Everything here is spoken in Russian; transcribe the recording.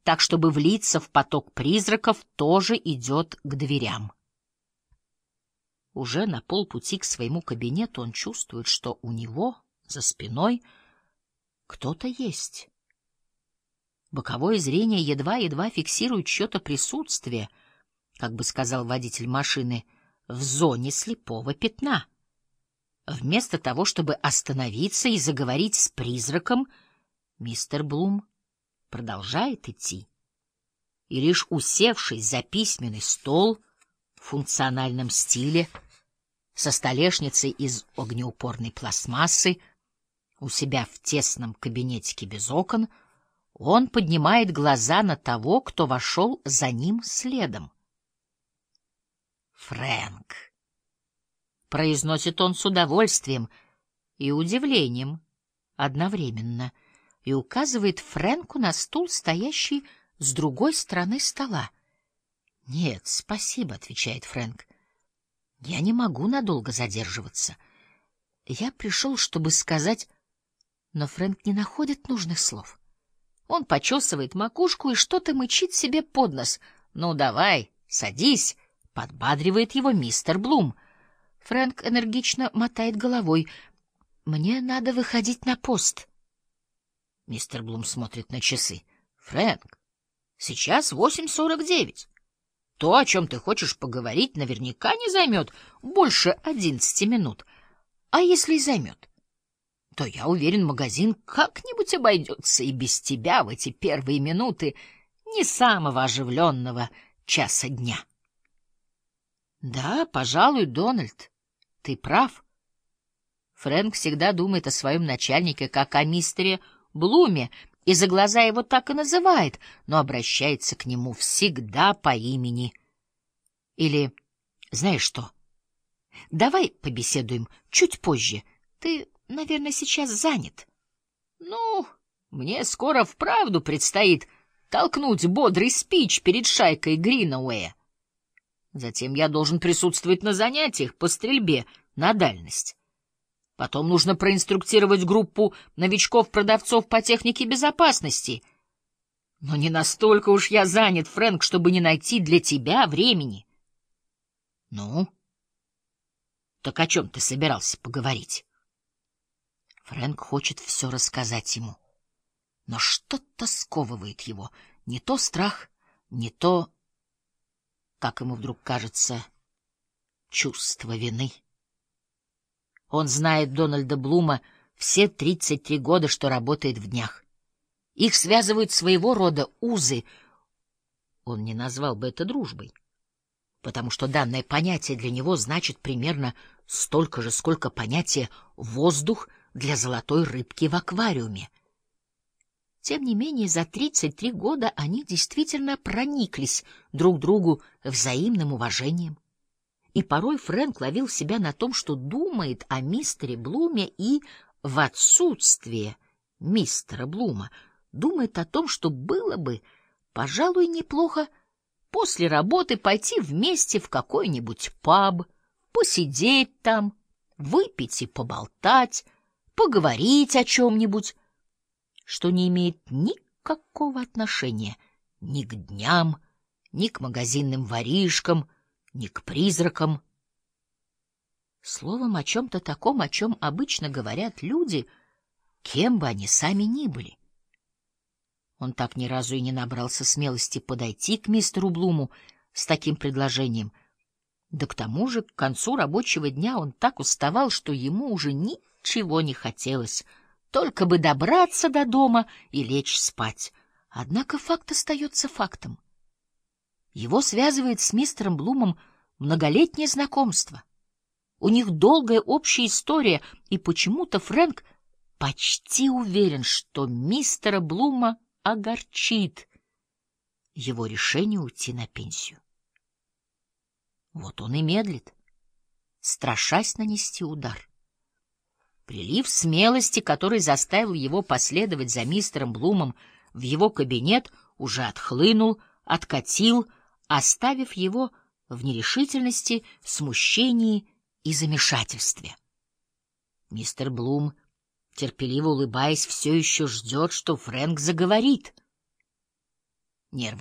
так, чтобы влиться в поток призраков, тоже идет к дверям. Уже на полпути к своему кабинету он чувствует, что у него за спиной кто-то есть. Боковое зрение едва-едва фиксирует чье-то присутствие, как бы сказал водитель машины, в зоне слепого пятна. Вместо того, чтобы остановиться и заговорить с призраком, мистер Блум продолжает идти. И лишь усевшись за письменный стол в функциональном стиле, со столешницей из огнеупорной пластмассы, у себя в тесном кабинетике без окон, он поднимает глаза на того, кто вошел за ним следом. «Фрэнк», — произносит он с удовольствием и удивлением одновременно, и указывает Фрэнку на стул, стоящий с другой стороны стола. «Нет, спасибо», — отвечает Фрэнк. «Я не могу надолго задерживаться. Я пришел, чтобы сказать...» Но Фрэнк не находит нужных слов. Он почесывает макушку и что-то мычит себе под нос. «Ну, давай, садись», — подбадривает его мистер Блум. Фрэнк энергично мотает головой. «Мне надо выходить на пост». Мистер Блум смотрит на часы. «Фрэнк, сейчас 8:49. То, о чем ты хочешь поговорить, наверняка не займет больше 11 минут. А если и займет, то, я уверен, магазин как-нибудь обойдется и без тебя в эти первые минуты не самого оживленного часа дня». «Да, пожалуй, Дональд, ты прав». Фрэнк всегда думает о своем начальнике как о мистере Блуме, и за глаза его так и называет, но обращается к нему всегда по имени. Или, знаешь что, давай побеседуем чуть позже. Ты, наверное, сейчас занят. Ну, мне скоро вправду предстоит толкнуть бодрый спич перед шайкой Гринауэя. Затем я должен присутствовать на занятиях по стрельбе на дальность. Потом нужно проинструктировать группу новичков-продавцов по технике безопасности. Но не настолько уж я занят, Фрэнк, чтобы не найти для тебя времени. Ну, так о чем ты собирался поговорить? Фрэнк хочет все рассказать ему, но что-то сковывает его. Не то страх, не то, как ему вдруг кажется, чувство вины. Он знает Дональда Блума все 33 года, что работает в днях. Их связывают своего рода узы. Он не назвал бы это дружбой, потому что данное понятие для него значит примерно столько же, сколько понятие «воздух» для золотой рыбки в аквариуме. Тем не менее, за 33 года они действительно прониклись друг другу взаимным уважением. И порой Фрэнк ловил себя на том, что думает о мистере Блуме и в отсутствие мистера Блума думает о том, что было бы, пожалуй, неплохо после работы пойти вместе в какой-нибудь паб, посидеть там, выпить и поболтать, поговорить о чем-нибудь, что не имеет никакого отношения ни к дням, ни к магазинным воришкам, ни к призракам. Словом, о чем-то таком, о чем обычно говорят люди, кем бы они сами ни были. Он так ни разу и не набрался смелости подойти к мистеру Блуму с таким предложением. Да к тому же к концу рабочего дня он так уставал, что ему уже ничего не хотелось, только бы добраться до дома и лечь спать. Однако факт остается фактом. Его связывает с мистером Блумом многолетнее знакомство. У них долгая общая история, и почему-то Фрэнк почти уверен, что мистера Блума огорчит его решение уйти на пенсию. Вот он и медлит, страшась нанести удар. Прилив смелости, который заставил его последовать за мистером Блумом в его кабинет, уже отхлынул, откатил, оставив его в нерешительности, смущении и замешательстве. Мистер Блум, терпеливо улыбаясь, все еще ждет, что Фрэнк заговорит. нервы.